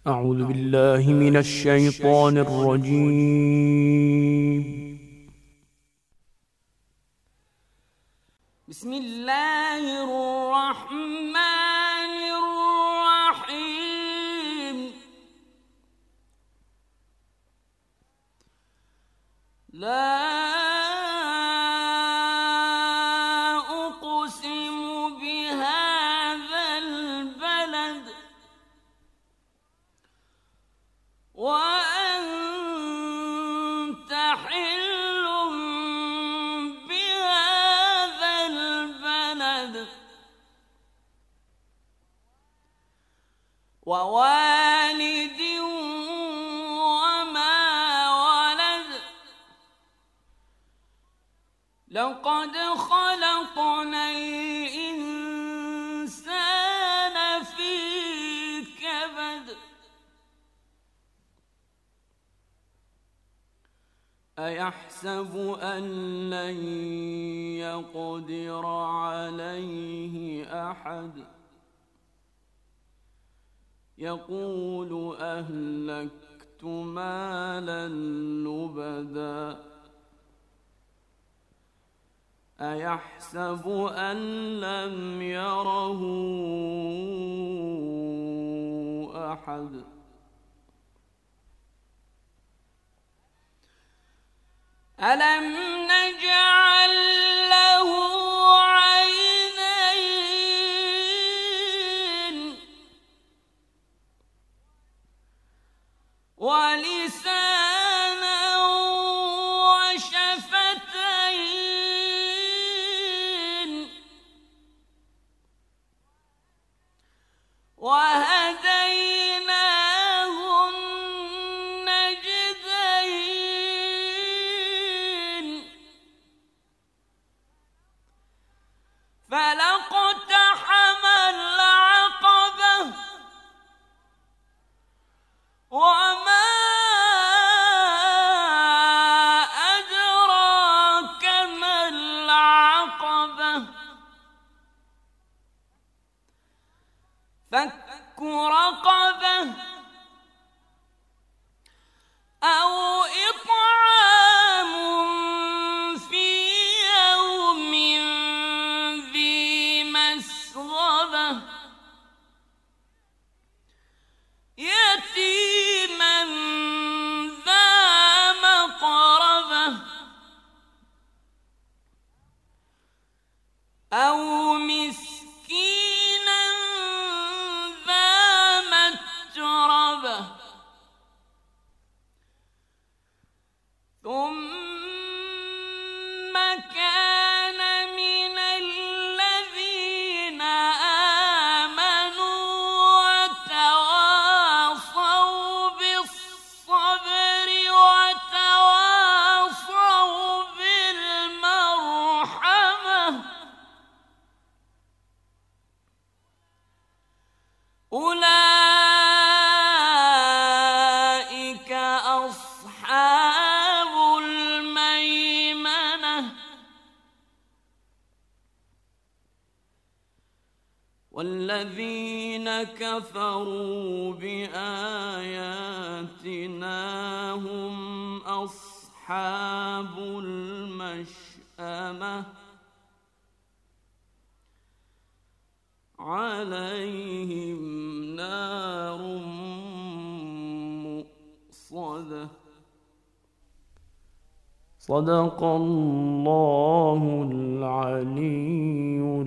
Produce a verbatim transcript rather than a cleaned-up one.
أعوذ بالله من الشيطان الرجيم. بسم الله الرحمن الرحيم. لا أقسم بهذا البلد وأنت حل بهذا البلد ووالد وما ولد. لقد خلقنا الإنسان في كبد. أيحسب أن لن يقدر عليه أحد. يقول أهلكت مالا لبدا. أيحسب أن لم يره أحد. ألم نجعل له عينين ولسانا وشفتين وهديناه النجدين. فلاقتحم العقبة وما أدراك ما العقبة. فك رقبة أو إطعام في يوم ذي مسغبة يتيما ذا مقربة أو مسكينا ذا متربة ثم كان من الذين آمنوا وتواصوا بالصبر وتواصوا بالمرحمة أولئك أصحاب الميمنة. والذين كفروا بآياتنا هم أصحاب المشأمة عليهم نار مؤصدة. صدق الله العلي